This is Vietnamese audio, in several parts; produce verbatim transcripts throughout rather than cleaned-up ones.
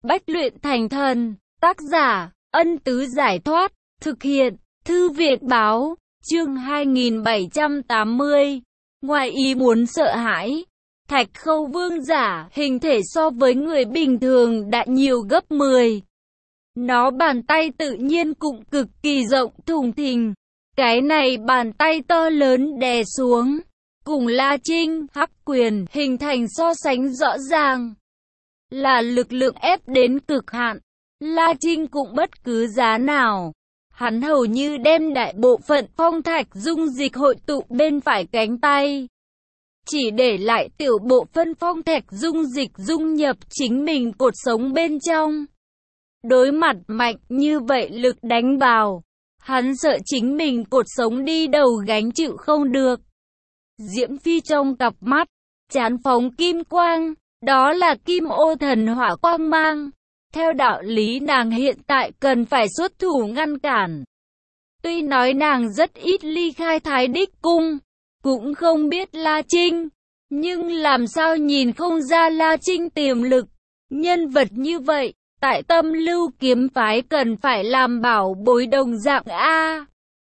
Bách luyện thành thần. Tác giả, Ân Tứ Giải Thoát. Thực hiện, Thư Việt Báo. Chương hai nghìn bảy trăm tám mươi. Ngoài ý muốn sợ hãi. Thạch Khâu Vương giả, hình thể so với người bình thường đã nhiều gấp mười. Nó bàn tay tự nhiên cũng cực kỳ rộng thùng thình. Cái này bàn tay to lớn đè xuống, cùng La Trinh, Hắc Quyền hình thành so sánh rõ ràng. Là lực lượng ép đến cực hạn. La Trinh cũng bất cứ giá nào. Hắn hầu như đem đại bộ phận phong thạch dung dịch hội tụ bên phải cánh tay. Chỉ để lại tiểu bộ phân phong thạch dung dịch dung nhập chính mình cột sống bên trong. Đối mặt mạnh như vậy lực đánh vào, hắn sợ chính mình cột sống đi đầu gánh chịu không được. Diễm Phi trong cặp mắt, chán phóng kim quang, đó là kim ô thần hỏa quang mang. Theo đạo lý nàng hiện tại cần phải xuất thủ ngăn cản. Tuy nói nàng rất ít ly khai Thái Đích Cung, cũng không biết La Trinh, nhưng làm sao nhìn không ra La Trinh tiềm lực. Nhân vật như vậy, tại Tâm Lưu kiếm phái cần phải làm bảo bối đồng dạng A.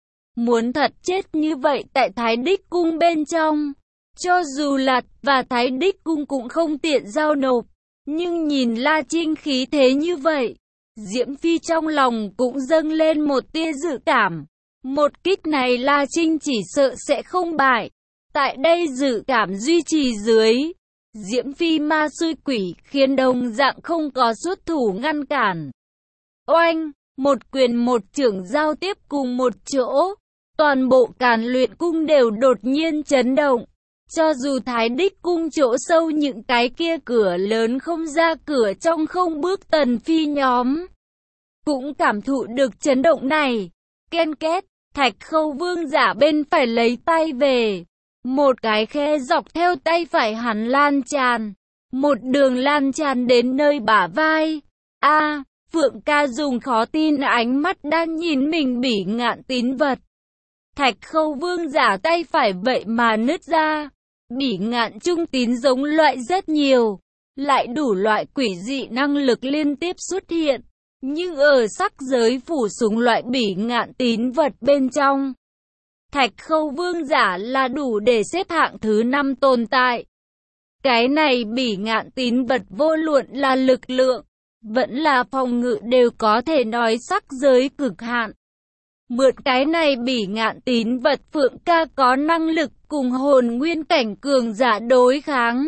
Muốn thật chết như vậy tại Thái Đích Cung bên trong, cho dù là và Thái Đích Cung cũng không tiện giao nộp. Nhưng nhìn La Trinh khí thế như vậy, Diễm Phi trong lòng cũng dâng lên một tia dự cảm. Một kích này La Trinh chỉ sợ sẽ không bại. Tại đây dự cảm duy trì dưới, Diễm Phi ma xui quỷ khiến đồng dạng không có xuất thủ ngăn cản. Oanh, một quyền một chưởng giao tiếp cùng một chỗ, toàn bộ Càn Luyện Cung đều đột nhiên chấn động. Cho dù Thái Đích Cung chỗ sâu những cái kia cửa lớn không ra cửa trong không bước Tần Phi nhóm, cũng cảm thụ được chấn động này. Ken két, Thạch Khâu Vương giả bên phải lấy tay về. Một cái khe dọc theo tay phải hắn lan tràn. Một đường lan tràn đến nơi bả vai. A, Phượng ca dùng khó tin ánh mắt đang nhìn mình bỉ ngạn tín vật. Thạch Khâu Vương giả tay phải vậy mà nứt ra. Bỉ ngạn trung tín giống loại rất nhiều, lại đủ loại quỷ dị năng lực liên tiếp xuất hiện. Nhưng ở sắc giới phủ súng loại bỉ ngạn tín vật bên trong, Thạch Khâu Vương giả là đủ để xếp hạng thứ năm tồn tại. Cái này bỉ ngạn tín vật vô luận là lực lượng, vẫn là phòng ngự đều có thể nói sắc giới cực hạn. Mượn cái này bỉ ngạn tín vật Phượng ca có năng lực cùng hồn nguyên cảnh cường giả đối kháng.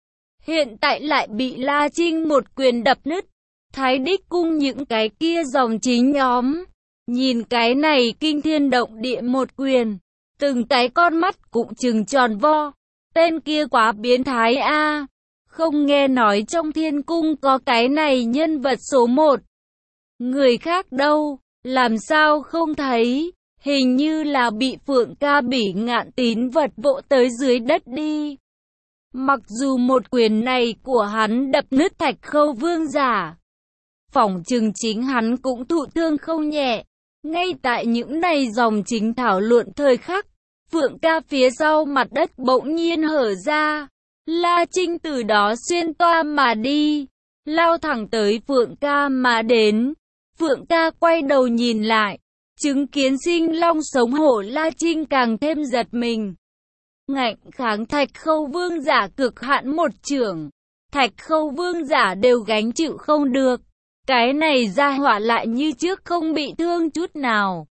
Hiện tại lại bị La Trinh một quyền đập nứt. Thái Đích Cung những cái kia dòng chính nhóm, nhìn cái này kinh thiên động địa một quyền, từng cái con mắt cũng trừng tròn vo. Tên kia quá biến thái a, không nghe nói trong thiên cung có cái này nhân vật số một. Người khác đâu, làm sao không thấy, hình như là bị Phượng ca bỉ ngạn tín vật vỗ tới dưới đất đi. Mặc dù một quyền này của hắn đập nứt Thạch Khâu Vương giả, phỏng chừng chính hắn cũng thụ thương không nhẹ. Ngay tại những này dòng chính thảo luận thời khắc, Phượng ca phía sau mặt đất bỗng nhiên hở ra. La Trinh từ đó xuyên toa mà đi, lao thẳng tới Phượng ca mà đến. Phượng ca quay đầu nhìn lại, chứng kiến sinh long sống hổ La Trinh càng thêm giật mình. Ngạnh kháng Thạch Khâu Vương giả cực hạn một chưởng, Thạch Khâu Vương giả đều gánh chịu không được. Cái này ra hỏa lại như trước không bị thương chút nào.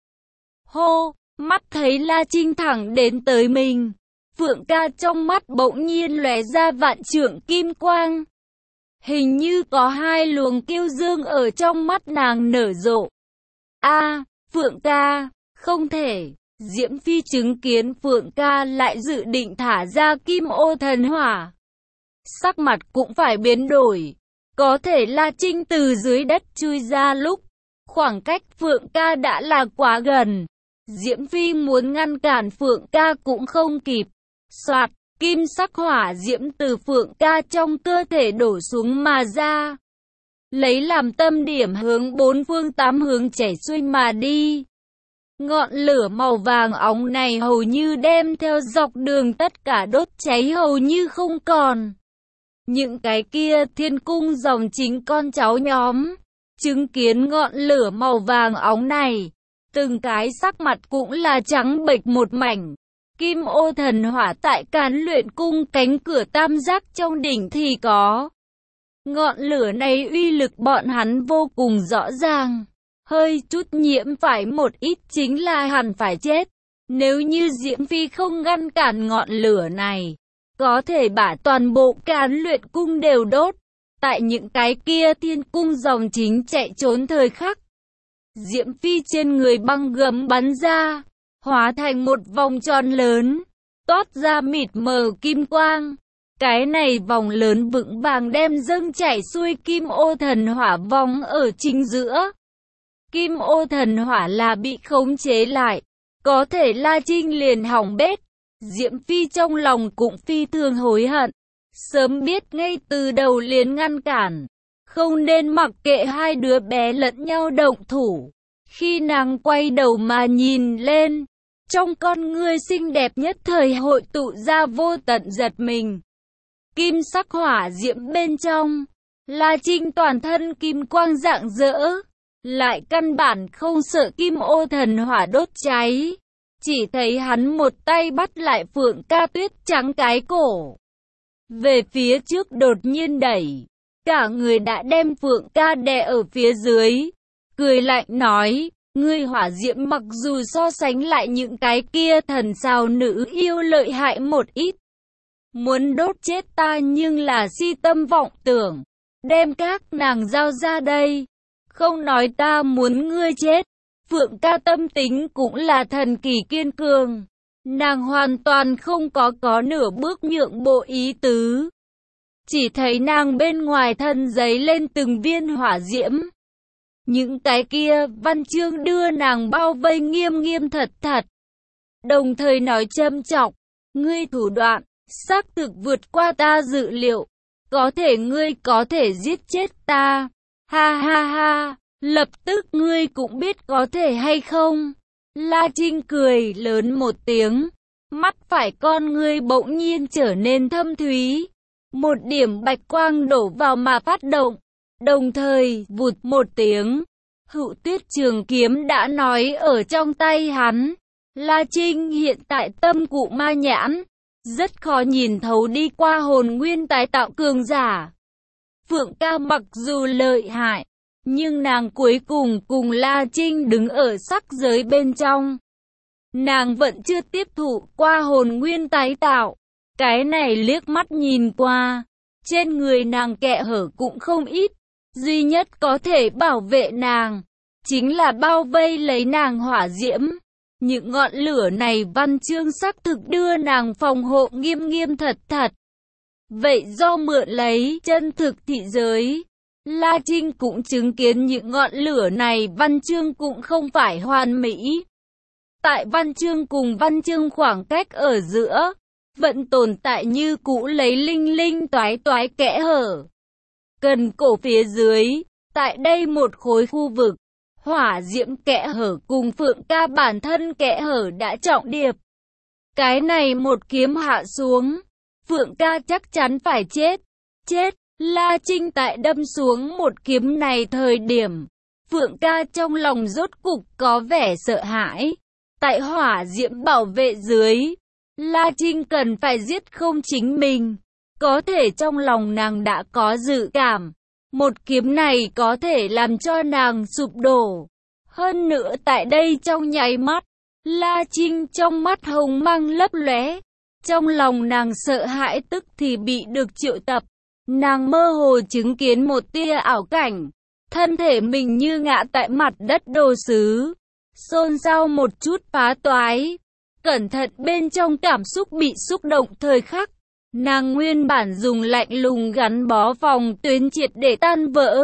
Hô, mắt thấy La Trinh thẳng đến tới mình, Phượng ca trong mắt bỗng nhiên lóe ra vạn trượng kim quang. Hình như có hai luồng kiêu dương ở trong mắt nàng nở rộ. A, Phượng ca, không thể. Diễm Phi chứng kiến Phượng ca lại dự định thả ra kim ô thần hỏa, sắc mặt cũng phải biến đổi. Có thể La Trinh từ dưới đất chui ra lúc, khoảng cách Phượng ca đã là quá gần. Diễm Phi muốn ngăn cản Phượng ca cũng không kịp. Soạt, kim sắc hỏa diễm từ Phượng ca trong cơ thể đổ xuống mà ra, lấy làm tâm điểm hướng bốn phương tám hướng chảy xuôi mà đi. Ngọn lửa màu vàng óng này hầu như đem theo dọc đường tất cả đốt cháy hầu như không còn. Những cái kia thiên cung dòng chính con cháu nhóm, chứng kiến ngọn lửa màu vàng óng này, từng cái sắc mặt cũng là trắng bệch một mảnh. Kim ô thần hỏa tại Càn Luyện cung cánh cửa tam giác trong đỉnh thì có. Ngọn lửa này uy lực bọn hắn vô cùng rõ ràng. Hơi chút nhiễm phải một ít chính là hẳn phải chết. Nếu như Diễm Phi không ngăn cản ngọn lửa này, có thể bả toàn bộ Càn Luyện cung đều đốt. Tại những cái kia thiên cung dòng chính chạy trốn thời khắc, Diễm Phi trên người băng gấm bắn ra, hóa thành một vòng tròn lớn, toát ra mịt mờ kim quang. Cái này vòng lớn vững vàng đem dâng chảy xuôi kim ô thần hỏa vòng ở chính giữa. Kim ô thần hỏa là bị khống chế lại, có thể La Trinh liền hỏng bét. Diễm Phi trong lòng cũng phi thường hối hận, sớm biết ngay từ đầu liền ngăn cản, không nên mặc kệ hai đứa bé lẫn nhau động thủ. Khi nàng quay đầu mà nhìn lên, trong con ngươi xinh đẹp nhất thời hội tụ ra vô tận giật mình. Kim sắc hỏa diễm bên trong, La Trinh toàn thân kim quang rạng rỡ, lại căn bản không sợ kim ô thần hỏa đốt cháy. Chỉ thấy hắn một tay bắt lại Phượng Ca Tuyết trắng cái cổ, về phía trước đột nhiên đẩy, cả người đã đem Phượng Ca đè ở phía dưới, cười lạnh nói, ngươi hỏa diễm mặc dù so sánh lại những cái kia thần sao nữ yêu lợi hại một ít, muốn đốt chết ta nhưng là si tâm vọng tưởng, đem các nàng giao ra đây, không nói ta muốn ngươi chết. Phượng Ca tâm tính cũng là thần kỳ kiên cường, nàng hoàn toàn không có có nửa bước nhượng bộ ý tứ. Chỉ thấy nàng bên ngoài thân giấy lên từng viên hỏa diễm. Những cái kia văn chương đưa nàng bao vây nghiêm nghiêm thật thật. Đồng thời nói châm chọc, ngươi thủ đoạn, xác thực vượt qua ta dự liệu. Có thể ngươi có thể giết chết ta. Ha ha ha, lập tức ngươi cũng biết có thể hay không. La Trinh cười lớn một tiếng, mắt phải con ngươi bỗng nhiên trở nên thâm thúy. Một điểm bạch quang đổ vào mà phát động, đồng thời vụt một tiếng, Hựu Tuyết trường kiếm đã nói ở trong tay hắn. La Trinh hiện tại tâm cụ ma nhãn, rất khó nhìn thấu đi qua hồn nguyên tái tạo cường giả. Phượng Ca mặc dù lợi hại, nhưng nàng cuối cùng cùng La Trinh đứng ở sắc giới bên trong. Nàng vẫn chưa tiếp thụ qua hồn nguyên tái tạo. Cái này liếc mắt nhìn qua, trên người nàng kẽ hở cũng không ít. Duy nhất có thể bảo vệ nàng, chính là bao vây lấy nàng hỏa diễm. Những ngọn lửa này văn chương xác thực đưa nàng phòng hộ nghiêm nghiêm thật thật. Vậy do mượn lấy chân thực thị giới, La Trinh cũng chứng kiến những ngọn lửa này văn chương cũng không phải hoàn mỹ. Tại văn chương cùng văn chương khoảng cách ở giữa, vẫn tồn tại như cũ lấy linh linh toái toái kẽ hở. Cần cổ phía dưới, tại đây một khối khu vực, hỏa diễm kẽ hở cùng Phượng Ca bản thân kẽ hở đã trọng điệp. Cái này một kiếm hạ xuống, Phượng Ca chắc chắn phải chết. Chết, La Trinh tại đâm xuống một kiếm này thời điểm, Phượng Ca trong lòng rốt cục có vẻ sợ hãi. Tại hỏa diễm bảo vệ dưới, La Trinh cần phải giết không chính mình. Có thể trong lòng nàng đã có dự cảm, một kiếm này có thể làm cho nàng sụp đổ. Hơn nữa tại đây trong nháy mắt, La Trinh trong mắt hồng mang lấp lóe. Trong lòng nàng sợ hãi tức thì bị được triệu tập. Nàng mơ hồ chứng kiến một tia ảo cảnh, thân thể mình như ngã tại mặt đất đồ sứ, xôn xao một chút phá toái. Cẩn thận bên trong cảm xúc bị xúc động thời khắc, nàng nguyên bản dùng lạnh lùng gắn bó vòng tuyến triệt để tan vỡ.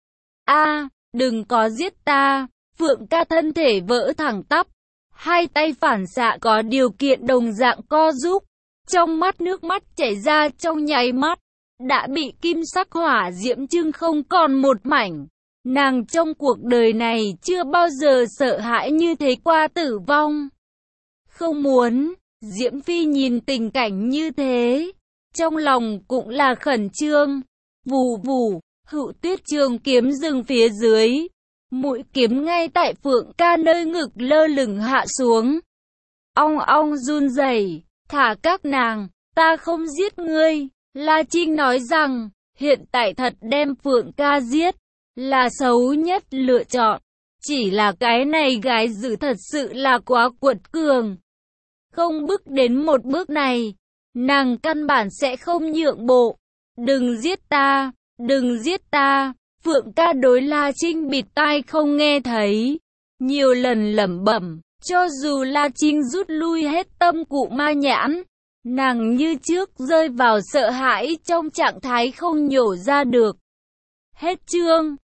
A, đừng có giết ta! Phượng Ca thân thể vỡ thẳng tắp, hai tay phản xạ có điều kiện đồng dạng co rúm, trong mắt nước mắt chảy ra trong nháy mắt, đã bị kim sắc hỏa diễm trưng không còn một mảnh. Nàng trong cuộc đời này chưa bao giờ sợ hãi như thế qua tử vong. Không muốn, Diễm Phi nhìn tình cảnh như thế, trong lòng cũng là khẩn trương. Vù vù, Hữu Tuyết trường kiếm dừng phía dưới. Mũi kiếm ngay tại Phượng Ca nơi ngực lơ lửng hạ xuống. Ong ong run rẩy, thả các nàng, ta không giết ngươi. La Trinh nói rằng, hiện tại thật đem Phượng Ca giết, là xấu nhất lựa chọn. Chỉ là cái này gái dữ thật sự là quá quật cường. Không bước đến một bước này, nàng căn bản sẽ không nhượng bộ. Đừng giết ta, đừng giết ta. Phượng Ca đối La Trinh bịt tai không nghe thấy, nhiều lần lẩm bẩm. Cho dù La Trinh rút lui hết tâm cụ ma nhãn, nàng như trước rơi vào sợ hãi trong trạng thái không nhổ ra được. Hết chương.